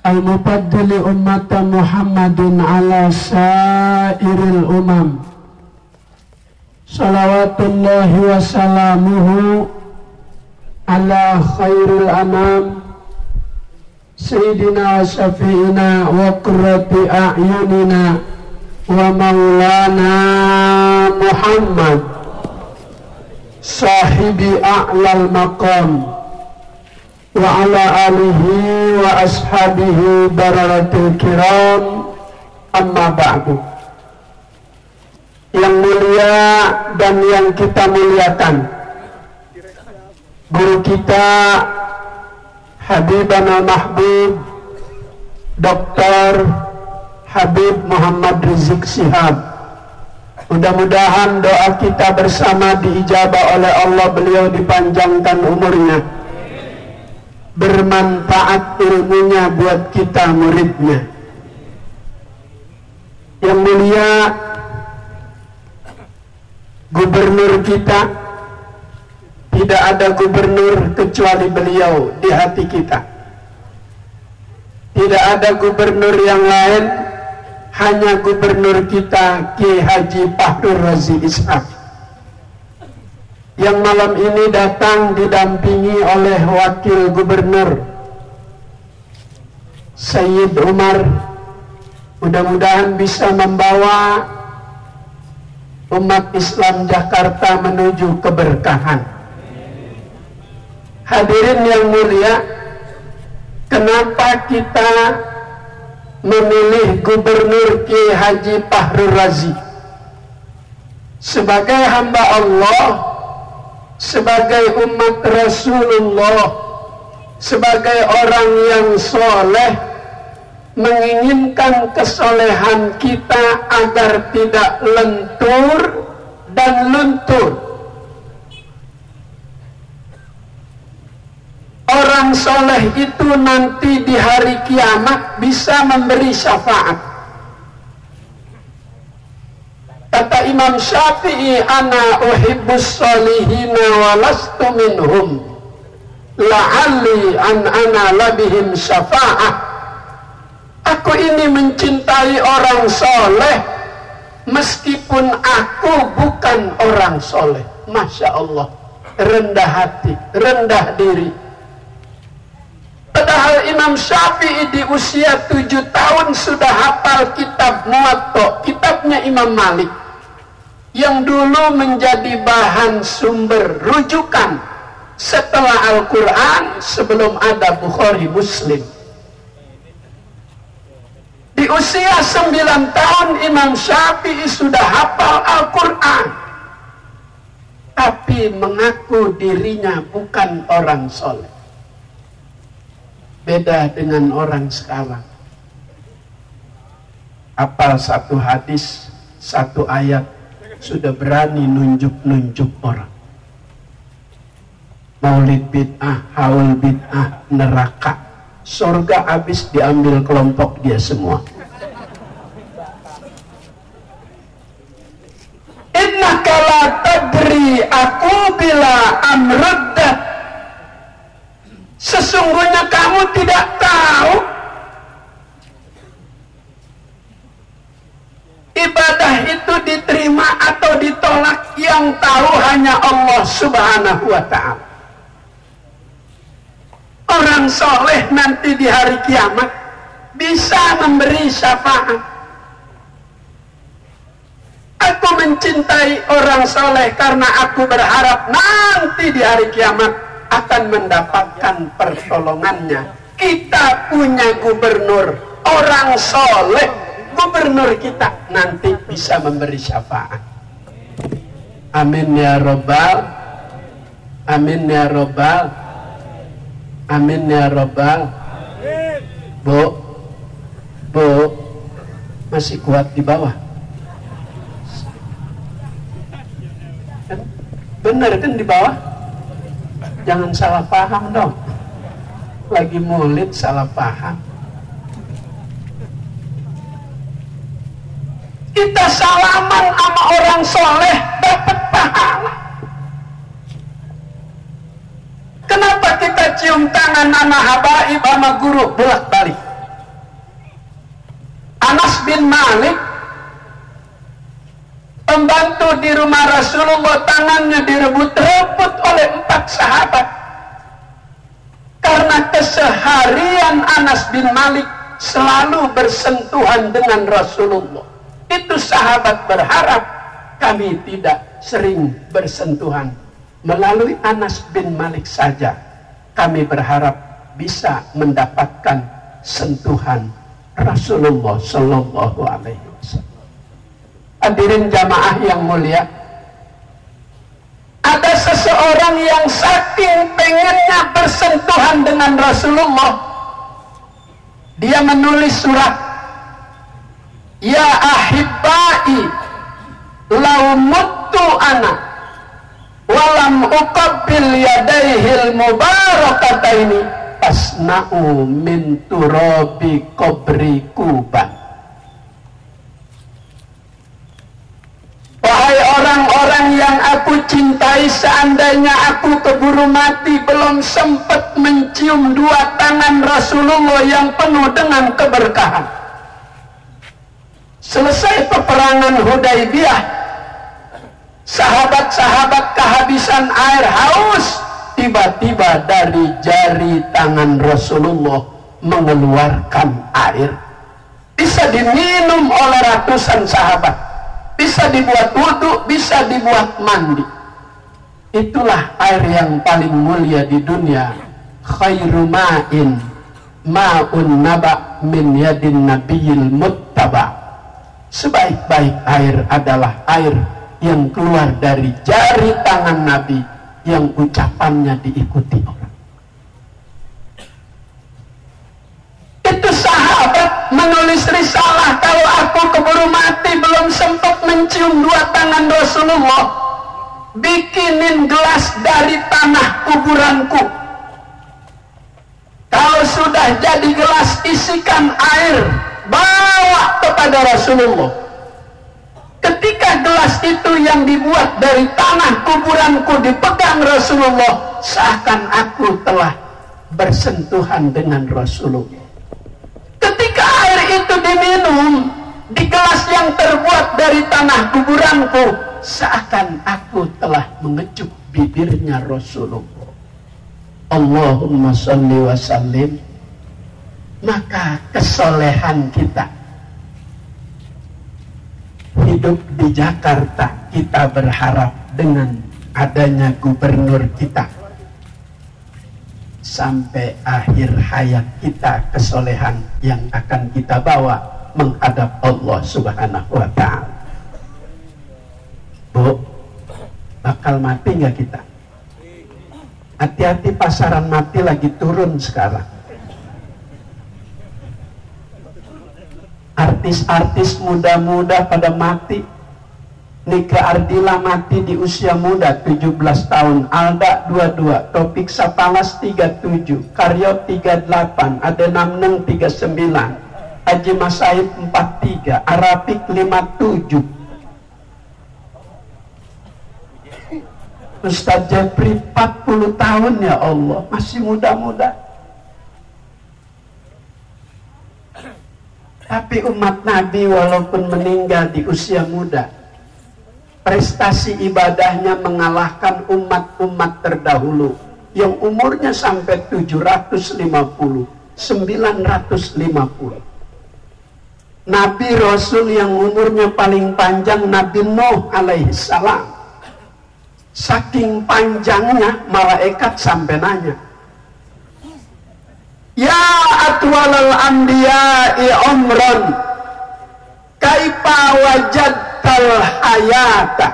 al-mufaddili ummata Muhammadin ala sairil umam. Salawatullahi wa salamuhu ala khairil anam Sayyidina wa syafi'ina wa qurrati a'yunina wa maulana Muhammad sahibi a'lal maqam wa ala alihi wa ashabihi bararatul kiram, amma ba'du. Yang mulia dan yang kita muliakan, guru kita Habibana Mahbub Dr. Habib Muhammad Rizik Shihab. Mudah-mudahan doa kita bersama diijabah oleh Allah, beliau dipanjangkan umurnya, bermanfaat ilmunya buat kita muridnya. Yang mulia gubernur kita, tidak ada gubernur kecuali beliau di hati kita. Tidak ada gubernur yang lain, hanya gubernur kita Ki Haji Fahrul Razi Ishaq, yang malam ini datang didampingi oleh wakil gubernur Sayyid Umar. Mudah-mudahan bisa membawa umat Islam Jakarta menuju keberkahan. Hadirin yang mulia, kenapa kita memilih Gubernur Ki Haji Fahrul Razi? Sebagai hamba Allah, sebagai umat Rasulullah, sebagai orang yang soleh, menginginkan kesolehan kita agar tidak lentur dan luntur. Orang soleh itu nanti di hari kiamat bisa memberi syafaat. Kata Imam Syafi'i, ana uhibbus solihina walastu minhum la'alli an ana labihim syafa'ah. Aku ini mencintai orang soleh meskipun aku bukan orang soleh. Masya Allah, rendah hati, rendah diri. Padahal Imam Syafi'i di usia 7 tahun sudah hafal kitab Muwatta, kitabnya Imam Malik, yang dulu menjadi bahan sumber rujukan setelah Al-Quran, sebelum ada Bukhari Muslim. Di usia 9 tahun Imam Syafi'i sudah hafal Al-Quran, tapi mengaku dirinya bukan orang soleh. Beda dengan orang sekarang, hafal satu hadis, satu ayat, sudah berani nunjuk-nunjuk orang. Maulid bid'ah, haul bid'ah, neraka, surga habis diambil kelompok dia semua. Innaka la tadri aku bila amruddat. Sesungguhnya kamu tidak tahu ibadah itu diterima atau ditolak. Yang tahu hanya Allah Subhanahu wa ta'ala. Orang soleh nanti di hari kiamat bisa memberi syafaat. Aku mencintai orang soleh karena aku berharap nanti di hari kiamat akan mendapatkan pertolongannya. Kita punya gubernur, orang soleh. Gubernur kita nanti bisa memberi syafaat. Amin ya robbal, amin ya robbal, amin ya robbal. Bu, masih kuat di bawah? Benar kan di bawah? Jangan salah paham dong. Lagi maulid salah paham. Kita salaman sama orang soleh dapat pahala. Kenapa kita cium tangan anak habaib sama guru bolak balik? bin Malik, pembantu di rumah Rasulullah, tangannya direbut-rebut oleh 4 sahabat. Karena keseharian Anas bin Malik selalu bersentuhan dengan Rasulullah. Itu sahabat berharap kami tidak sering bersentuhan. Melalui Anas bin Malik saja kami berharap bisa mendapatkan sentuhan Rasulullah Shallallahu Alaihi Wasallam. Hadirin jamaah yang mulia, ada seseorang yang saking pengennya bersentuhan dengan Rasulullah, dia menulis surat, ya ahibbai lau muttu ana walam uqabbil yadaihil mubarakataini fasna'u min turabi qabri kuban. Wahai orang-orang yang aku cintai, seandainya aku keburu mati belum sempat mencium 2 tangan Rasulullah yang penuh dengan keberkahan. Selesai peperangan Hudaybiyah, sahabat-sahabat kehabisan air haus, tiba-tiba dari jari tangan Rasulullah mengeluarkan air. Bisa diminum oleh ratusan sahabat, bisa dibuat wudhu, bisa dibuat mandi. Itulah air yang paling mulia di dunia. Khairu ma'in ma'un naba min yadin nabiyil muttaba. Sebaik-baik air adalah air yang keluar dari jari tangan Nabi, yang ucapannya diikuti orang. Itu sahabat menulis risalah, kalau aku keburu mati belum sempat mencium 2 tangan Rasulullah, bikinin gelas dari tanah kuburanku. Kalau sudah jadi gelas, isikan air, bawa kepada Rasulullah. Ketika gelas itu yang dibuat dari tanah kuburanku dipegang Rasulullah, seakan aku telah bersentuhan dengan Rasulullah. Ketika air itu diminum di gelas yang terbuat dari tanah kuburanku, seakan aku telah mengecup bibirnya Rasulullah. Allahumma sholli wa sallim. Maka kesolehan kita hidup di Jakarta, kita berharap dengan adanya gubernur kita sampai akhir hayat kita, kesolehan yang akan kita bawa menghadap Allah Subhanahu wa Ta'ala. Bu, bakal mati nggak kita? Hati-hati, pasaran mati lagi turun sekarang. Artis-artis muda-muda pada mati. Nika Ardila mati di usia muda 17 tahun, Alda 22, Topik Sapalas 37, Karyo 38, Adenamneng 39, Haji Masaid 43, Arapik 57, Ustadz Jepri 40 tahun, ya Allah, masih muda-muda. Tapi umat Nabi walaupun meninggal di usia muda, prestasi ibadahnya mengalahkan umat-umat terdahulu yang umurnya sampai 750, 950. Nabi Rasul yang umurnya paling panjang Nabi Nuh alaihissalam. Saking panjangnya malaikat sampai nanya, ya atwalal anbiya'i umran kaifa wajadtal hayata,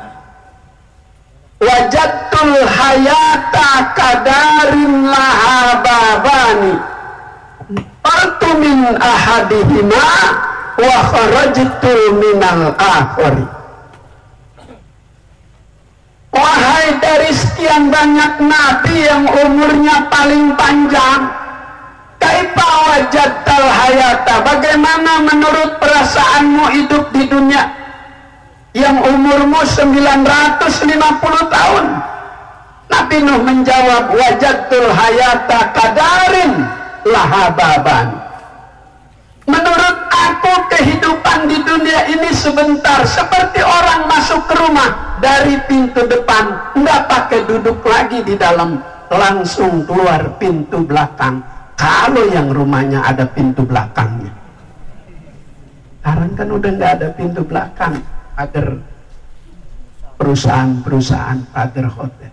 wajadtul hayata kadarin laha babani partu min ahadihima wa kharajtu minal akhari. Wahai dari sekian banyak nabi yang umurnya paling panjang, kaifa wajadtal hayata, bagaimana menurut perasaanmu hidup di dunia yang umurmu 950 tahun? Nabi Nuh menjawab, wajadtul hayata kadarin lahababan. Menurut mengaku kehidupan di dunia ini sebentar, seperti orang masuk ke rumah dari pintu depan, nggak pakai duduk lagi di dalam, langsung keluar pintu belakang. Kalau yang rumahnya ada pintu belakangnya. Sekarang kan udah nggak ada pintu belakang, pagar perusahaan-perusahaan, pagar hotel.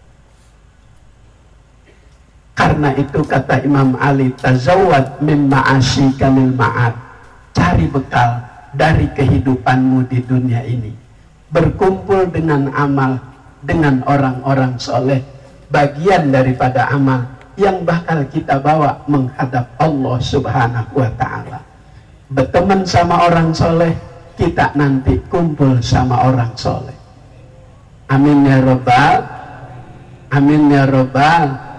Karena itu kata Imam Ali, tazawwad min ma'asyika lil ma'ad. Cari bekal dari kehidupanmu di dunia ini. Berkumpul dengan amal, dengan orang-orang soleh. Bagian daripada amal yang bakal kita bawa menghadap Allah Subhanahu wa ta'ala. Berteman sama orang soleh, kita nanti kumpul sama orang soleh. Amin ya Rabbal, amin ya Rabbal.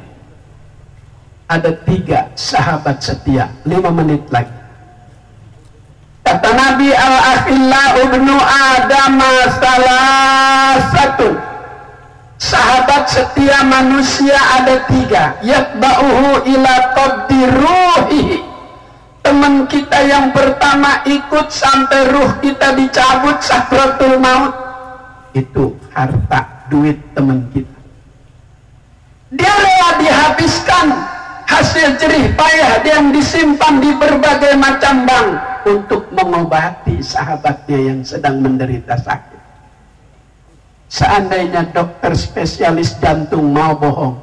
Ada 3 sahabat setia. 5 menit lagi. Kata Nabi, al-akhillau ibnu Adam salasatu. Sahabat setia manusia ada 3. Yatba'uhu ila qabdi ruhihi. Teman kita yang pertama ikut sampai ruh kita dicabut sakratul maut. Itu harta, duit teman kita. Dia rela dihabiskan hasil jerih payah yang disimpan di berbagai macam bank untuk mengobati sahabatnya yang sedang menderita sakit. Seandainya dokter spesialis jantung mau bohong,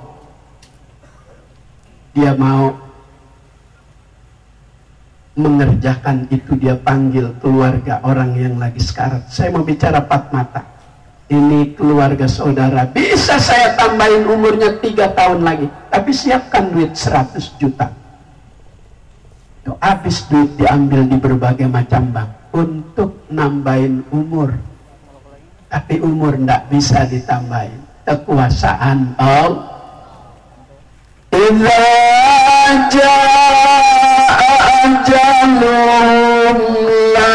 dia mau mengerjakan itu, dia panggil keluarga orang yang lagi sekarat. Saya mau bicara 4 mata. Ini keluarga saudara, bisa saya tambahin umurnya 3 tahun lagi, tapi siapkan duit 100 juta. Itu habis duit diambil di berbagai macam bank untuk nambahin umur. Tapi umur tidak bisa ditambahin. Kekuasaan Allah. Idza jaa ajalum la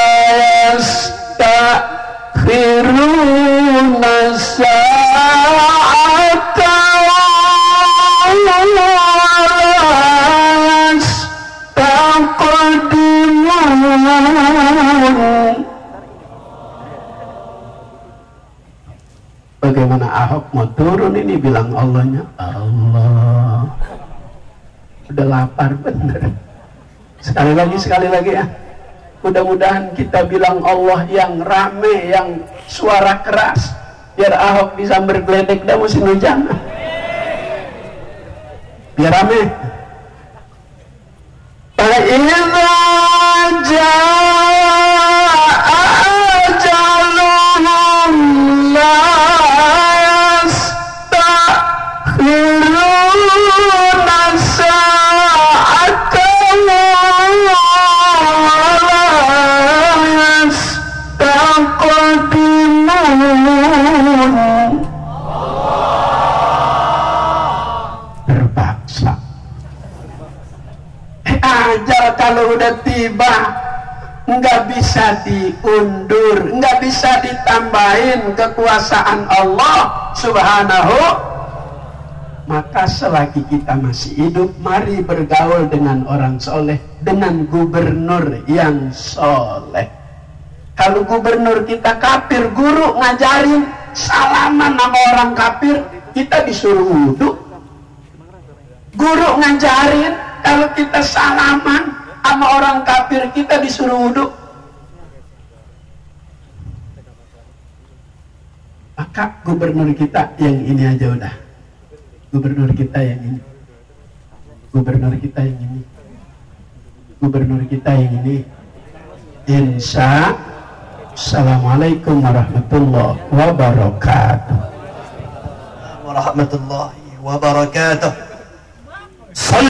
yastakhiruna sa'ata wa la yastaqdimun. Bagaimana Ahok mau turun ini bilang Allahnya, Allah. Udah lapar bener. Sekali lagi ya. Mudah-mudahan kita bilang Allah yang rame, yang suara keras, biar Ahok bisa bergeledek dah musim hujan. Biar rame. Fa'idza jaa ajaluhum la yastakhiruna sa'atan wa la yastaqdimun. Terpaksa. Ajal kalau udah tiba nggak bisa diundur, nggak bisa ditambahin kekuasaan Allah Subhanahu. Maka selagi kita masih hidup, mari bergaul dengan orang soleh, dengan gubernur yang soleh. Kalau gubernur kita kafir, guru ngajarin salaman sama orang kafir, kita disuruh wudhu. Guru ngajarin kalau kita salaman sama orang kafir, kita disuruh wudhu. Maka gubernur kita yang ini aja udah. Gubernur kita yang ini. Gubernur kita yang ini. Gubernur kita yang ini. Insya Assalamualaikum warahmatullahi wabarakatuh. Warahmatullahi wabarakatuh.